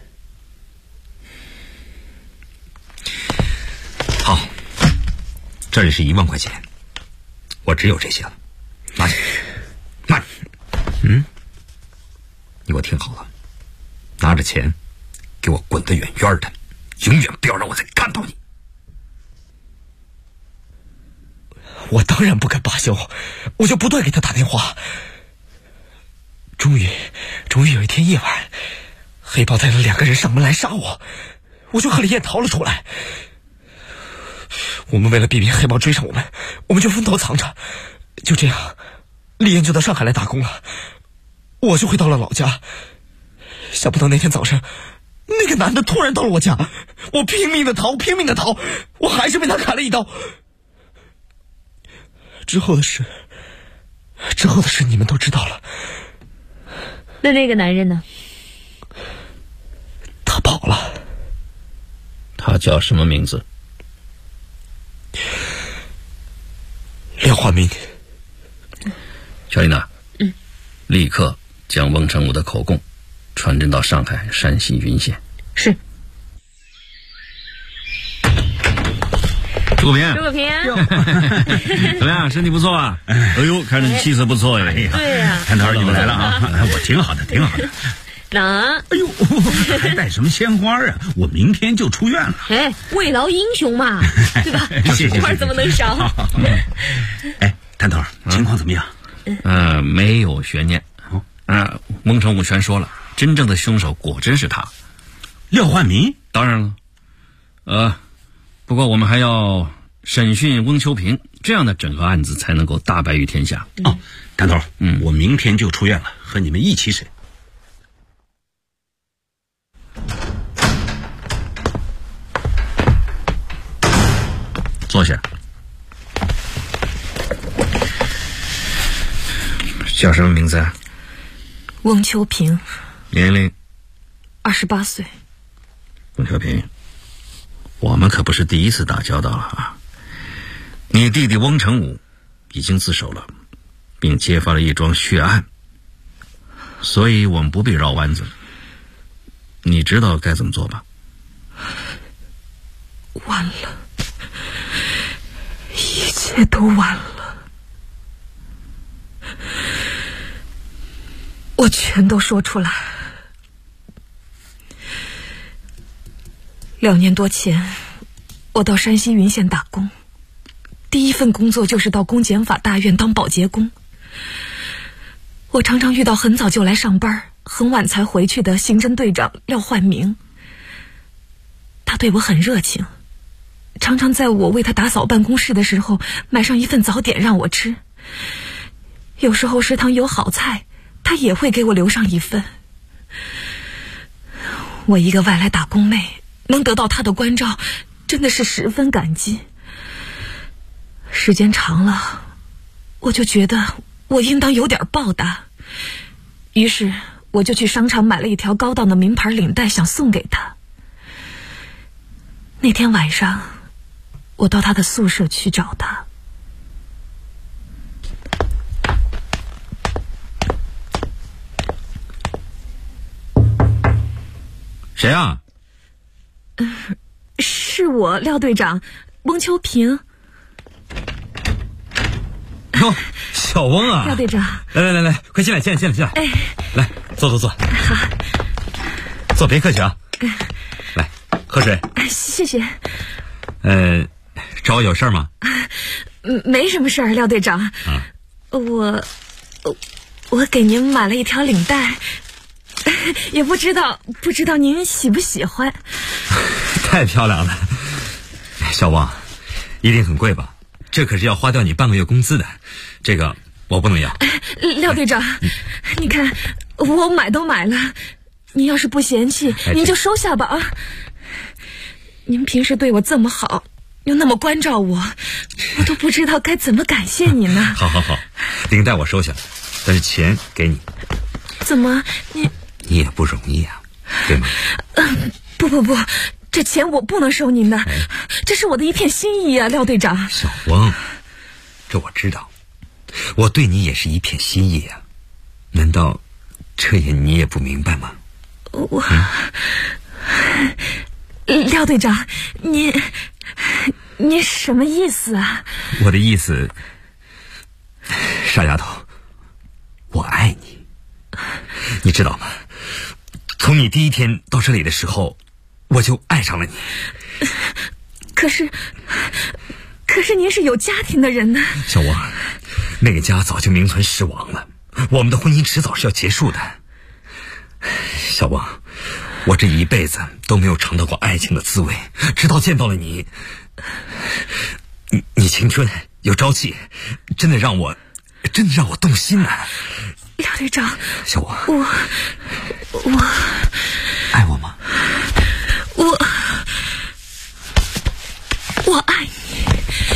好，这里是1万块钱，我只有这些了，拿去。慢。你给我听好了，拿着钱给我滚得远远的，永远不要让我再看到你。 我当然不敢罢休，我就不断给他打电话。终于有一天夜晚，黑豹带了2个人上门来杀我，我就和李艳逃了出来。我们为了避免黑豹追上我们就分头藏着。就这样，李艳就到上海来打工了，我就回到了老家。想不到那天早上，那个男的突然到了我家，我拼命的逃，我还是被他砍了一刀。之后的事你们都知道了。 那个男人呢？ 他跑了。 他叫什么名字？ 廖焕明。 乔丽娜，立刻将翁成武的口供传真到上海、山西云县。 是。 朱国平， 怎么样？身体不错啊？ 哎呦，看着你气色不错呀！ 对呀， 谭头你们来了啊！我挺好的。 那， 哎呦，还带什么鲜花啊？我明天就出院了。 哎，慰劳英雄嘛，对吧？ 谢谢。 花怎么能少？ 哎，谭头，情况怎么样？ 没有悬念。翁成武全说了，真正的凶手果真是他， 廖焕明。 当然了，不过我们还要审讯翁秋平，这样的整个案子才能够大白于天下。 谭头，我明天就出院了，和你们一起审。 坐下。叫什么名字啊？ 翁秋平。 年龄 ？28岁。 翁秋平，我们可不是第一次打交道了啊！你弟弟翁成武已经自首了，并揭发了一桩血案，所以我们不必绕弯子。你知道该怎么做吧？ 完了，一切都完了。我全都说出来。2年多前，我到山西云县打工，第一份工作就是到公检法大院当保洁工。我常常遇到很早就来上班，很晚才回去的刑侦队长廖焕明。他对我很热情，常常在我为他打扫办公室的时候买上一份早点让我吃。有时候食堂有好菜，他也会给我留上一份。我一个外来打工妹能得到他的关照，真的是十分感激。时间长了，我就觉得我应当有点报答，于是我就去商场买了一条高档的名牌领带，想送给他。那天晚上，我到他的宿舍去找他。 谁啊？ 是我，廖队长，翁秋平。 哟，小翁啊！ 廖队长， 来，快进来！ 哎， 来，坐。 好， 坐，别客气啊。来，喝水。 谢谢。 找我有事吗？ 没什么事儿，廖队长。我给您买了一条领带，也不知道您喜不喜欢。 太漂亮了，小王，一定很贵吧？这可是要花掉你半个月工资的，这个我不能要。 廖队长，你看我买都买了，您要是不嫌弃，您就收下吧啊！您平时对我这么好， 又那么关照我，我都不知道该怎么感谢你呢。 好，领带我收下了，但是钱给你。 怎么你也不容易啊，对吗？ 不，这钱我不能收您的，这是我的一片心意啊，廖队长。 小翁，这我知道，我对你也是一片心意啊，难道这你也不明白吗？ 廖队长，你什么意思啊？ 我的意思，傻丫头，我爱你，你知道吗？从你第一天到这里的时候，我就爱上了你。 可是您是有家庭的人呢。 小王，那个家早就名存实亡了，我们的婚姻迟早是要结束的。小王，我这一辈子都没有尝到过爱情的滋味，直到见到了你。你青春有朝气，真的让我动心啊。 廖队长， 小王， 我爱我吗？ 我爱你，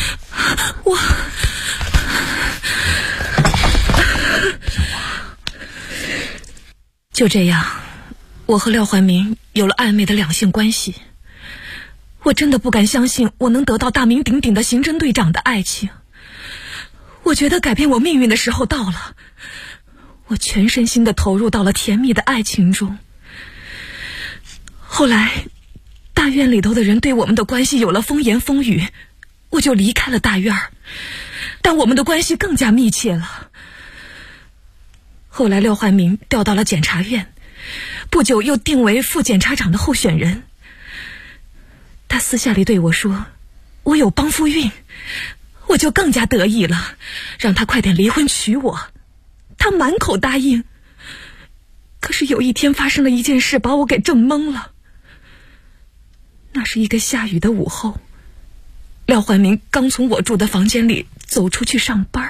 就这样，我和廖怀民有了暧昧的两性关系。我真的不敢相信我能得到大名鼎鼎的刑侦队长的爱情。我觉得改变我命运的时候到了，我全身心地投入到了甜蜜的爱情中。后来大院里头的人对我们的关系有了风言风语，我就离开了大院，但我们的关系更加密切了。后来廖焕明调到了检察院，不久又定为副检察长的候选人。他私下里对我说，我有帮夫运，我就更加得意了，让他快点离婚娶我。他满口答应。可是有一天发生了一件事，把我给震懵了。那是一个下雨的午后，廖焕明刚从我住的房间里走出去上班。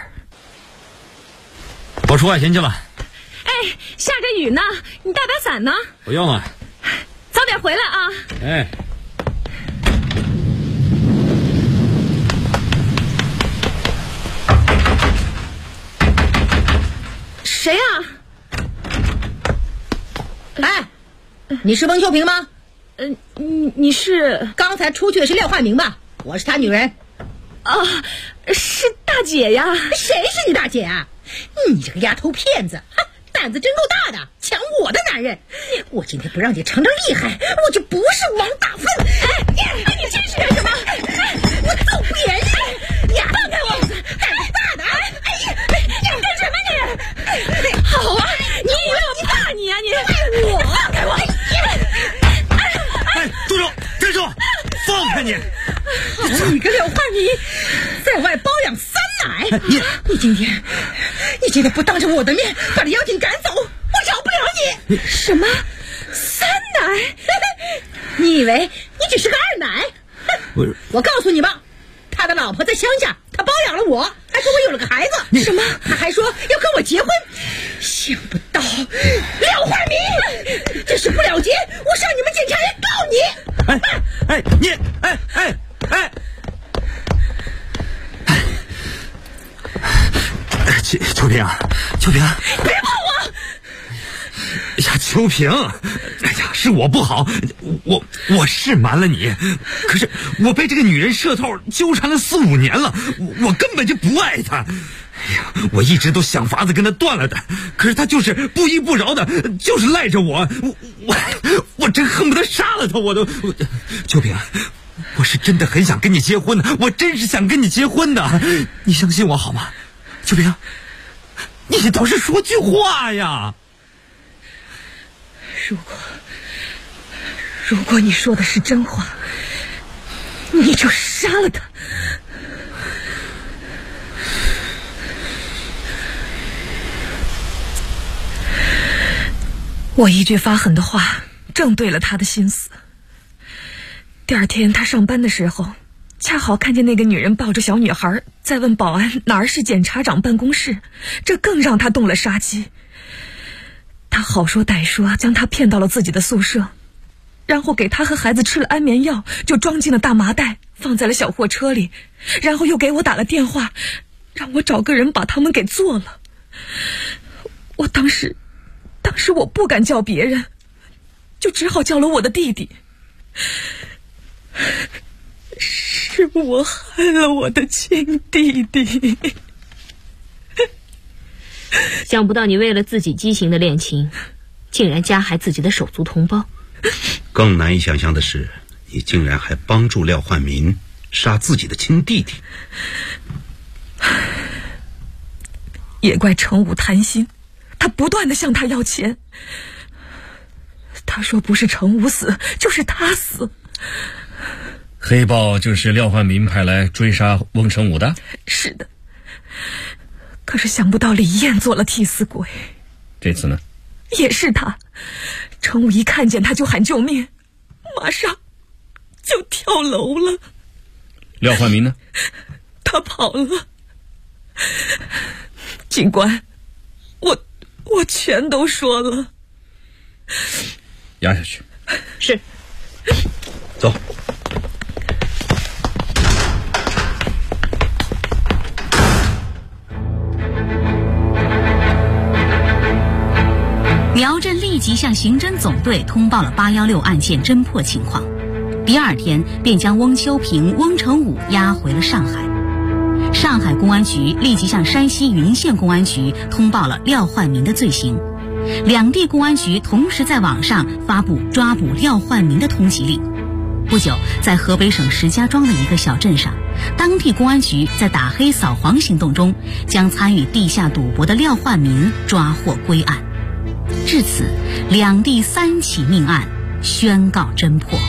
我出外勤去了。 哎，下着雨呢，你带把伞呢？ 不用了。 早点回来啊。 哎。 谁呀？哎，你是翁秀萍吗？ 你是？ 刚才出去的是廖焕明吧？我是他女人。 啊，是大姐呀。 谁是你大姐啊？你这个丫头片子，胆子真够大的，抢我的男人！我今天不让你尝尝厉害，我就不是王大芬。哎，你真是干什么？我揍扁你！丫放开我！胆子大的！哎呀，你干什么你？ 好啊，你以为我怕你啊？你我放开我！ 哎，住手！站住！放开你！ 你个廖焕明，在外包养三奶！你今天不当着我的面把李妖精赶走，我饶不了你！ 什么？三奶？ 你以为你只是个二奶？我告诉你吧，他的老婆在乡下，他包养了我，还说我有了个孩子。什么？他还说要跟我结婚。想不到廖焕明，这是不了结，我上你们检察院告你！ 秋萍啊，秋萍， 别碰我！ 哎呀，秋萍，哎呀，是我不好，我是瞒了你，可是我被这个女人设套纠缠了4、5年了，我根本就不爱她。哎呀，我一直都想法子跟她断了的，可是她就是不依不饶的，就是赖着我真恨不得杀了她，秋萍，我是真的很想跟你结婚的，我真是想跟你结婚的，你相信我好吗？秋萍，你倒是说句话呀！ 如果你说的是真话，你就杀了他。我一句发狠的话正对了他的心思。第二天他上班的时候，恰好看见那个女人抱着小女孩在问保安哪儿是检察长办公室，这更让他动了杀机。他好说歹说将她骗到了自己的宿舍，然后给她和孩子吃了安眠药，就装进了大麻袋放在了小货车里，然后又给我打了电话，让我找个人把他们给做了。我当时我不敢叫别人，就只好叫了我的弟弟。是我害了我的亲弟弟。 想不到你为了自己畸形的恋情，竟然加害自己的手足同胞。 更难以想象的是，你竟然还帮助廖焕民杀自己的亲弟弟。 也怪程武贪心，他不断地向他要钱。他说不是程武死，就是他死。 黑豹就是廖焕民派来追杀翁成武的？ 是的。可是想不到李艳做了替死鬼。 这次呢？ 也是他。程武一看见他就喊救命，马上就跳楼了。 廖焕民呢？ 他跑了。警官，我全都说了。 押下去。 是。 走。 苗震立即向刑侦总队通报了816案件侦破情况，第二天便将翁秋平、翁成武押回了上海。上海公安局立即向山西云县公安局通报了廖焕民的罪行，两地公安局同时在网上发布抓捕廖焕民的通缉令。不久，在河北省石家庄的一个小镇上，当地公安局在打黑扫黄行动中，将参与地下赌博的廖焕民抓获归案。至此，两地3起命案宣告侦破。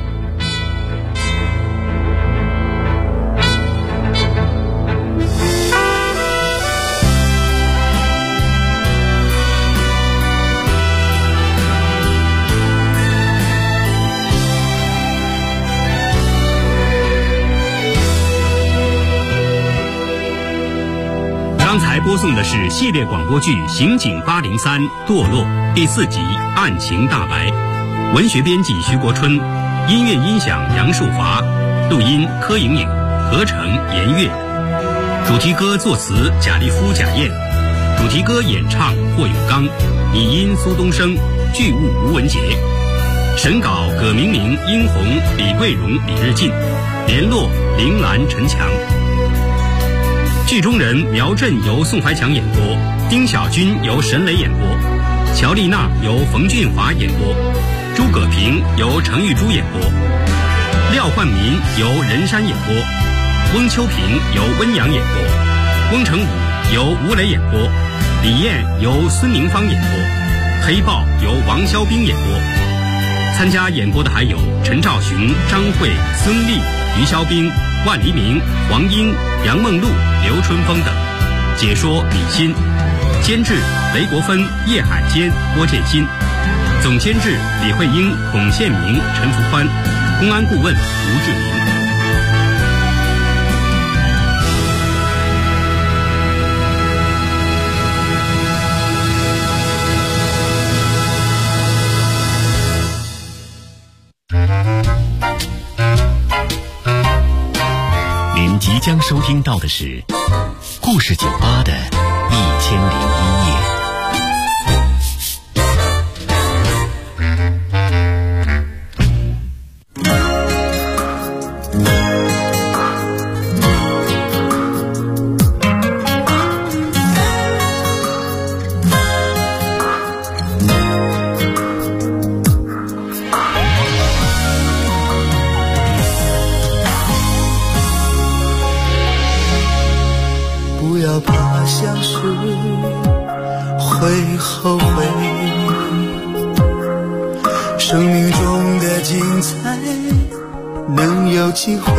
刚才播送的是系列广播剧《刑警803堕落》第4集案情大白，文学编辑徐国春，音乐音响杨树华，录音柯莹莹，合成严月，主题歌作词贾立夫、贾燕，主题歌演唱霍永刚，拟音苏东升，剧务吴文杰，审稿葛明明、殷红、李桂荣、李日进，联络林兰、陈强。剧中人苗震由宋怀强演播，丁小军由沈磊演播，乔丽娜由冯俊华演播，诸葛平由程玉珠演播，廖焕民由任山演播，翁秋平由温阳演播，翁成武由吴磊演播，李艳由孙明芳演播，黑豹由王肖兵演播。参加演播的还有陈兆雄、张慧、孙俪、于肖兵、万黎明、黄英、杨梦露、刘春风等。解说李欣，监制雷国芬、叶海坚、郭建新，总监制李慧英、孔宪明、陈福欢，公安顾问吴志明。 您即将收听到的是故事酒吧的1001夜。 会后悔，生命中的精彩能有机会。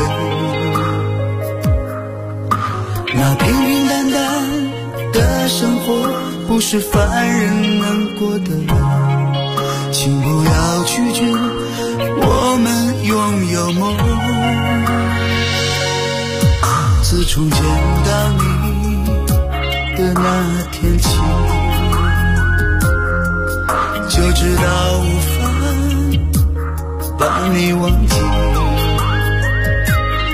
那平平淡淡的生活不是凡人能过的，请不要拒绝我们拥有梦。自从见到你的那天起，就知道无法把你忘记。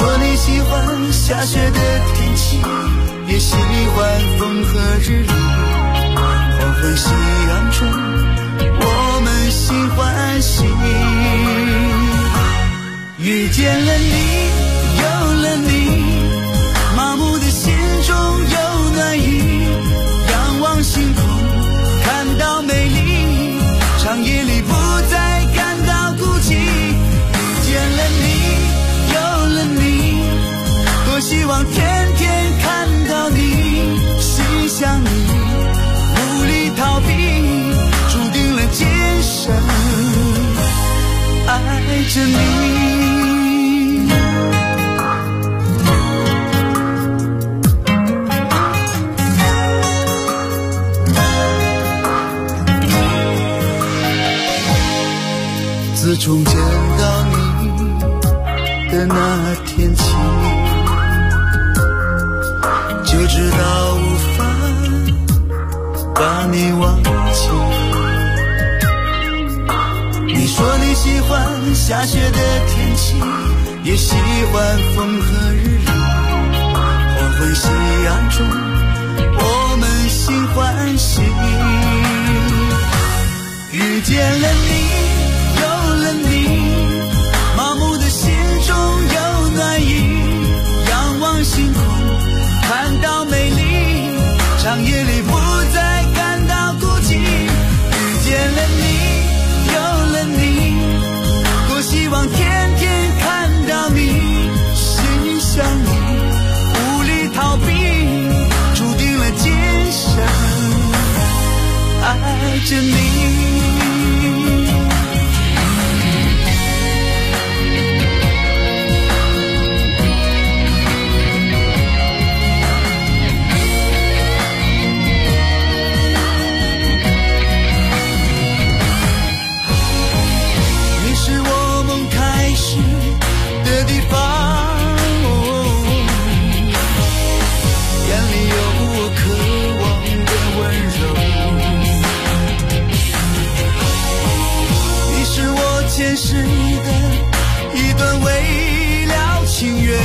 说你喜欢下雪的天气，也喜欢风和日丽。黄昏夕阳中，我们心欢喜。遇见了你，有了你，麻木的心中有暖意。仰望星空，看到美丽，长夜里不再感到孤寂。遇见了你，有了你，多希望天天看到你，心想你，无力逃避，注定了今生爱着你。自从见到你的那天起，就知道无法把你忘记。你说你喜欢下雪的天气，也喜欢风和日丽。黄昏夕阳中，我们心欢喜。遇见了你，有了你，麻木的心中有暖意。仰望星空，看到美丽，长夜里不再感到孤寂。遇见了你，有了你，多希望天天看到你，心想你，无力逃避，注定了今生爱着你。的地方，眼里有我渴望的温柔。你是我前世的一段未了情缘，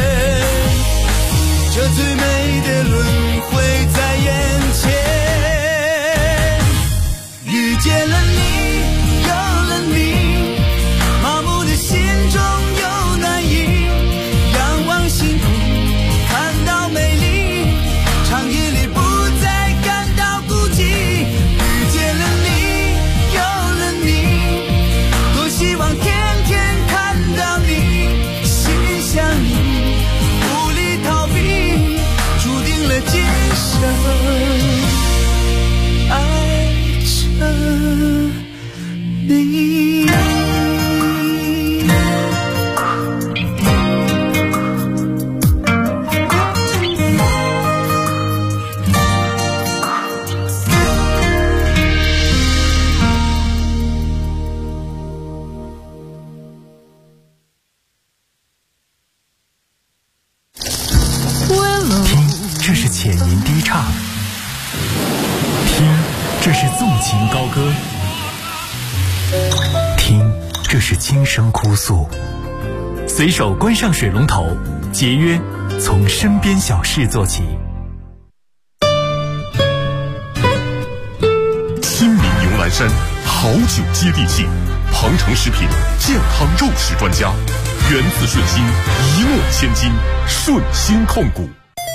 这最美的轮回在眼前。遇见了你，有了你，麻木的心中有暖意。仰望星空，看到美丽，长夜里不再感到孤寂。遇见了你，有了你，多希望天天看到你，心想你，无力逃避，注定了今生爱着你。 这是浅吟低唱，听，这是纵情高歌，听，这是轻声哭诉。随手关上水龙头，节约，从身边小事做起。 亲民牛栏山，好酒接地气，庞城食品健康肉食专家，源自顺心，一诺千金，顺心控股。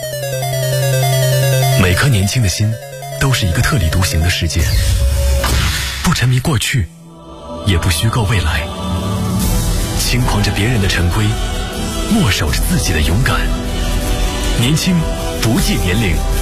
每颗年轻的心都是一个特立独行的世界，不沉迷过去，也不虚构未来，轻狂着别人的陈规，默守着自己的勇敢。年轻不计年龄，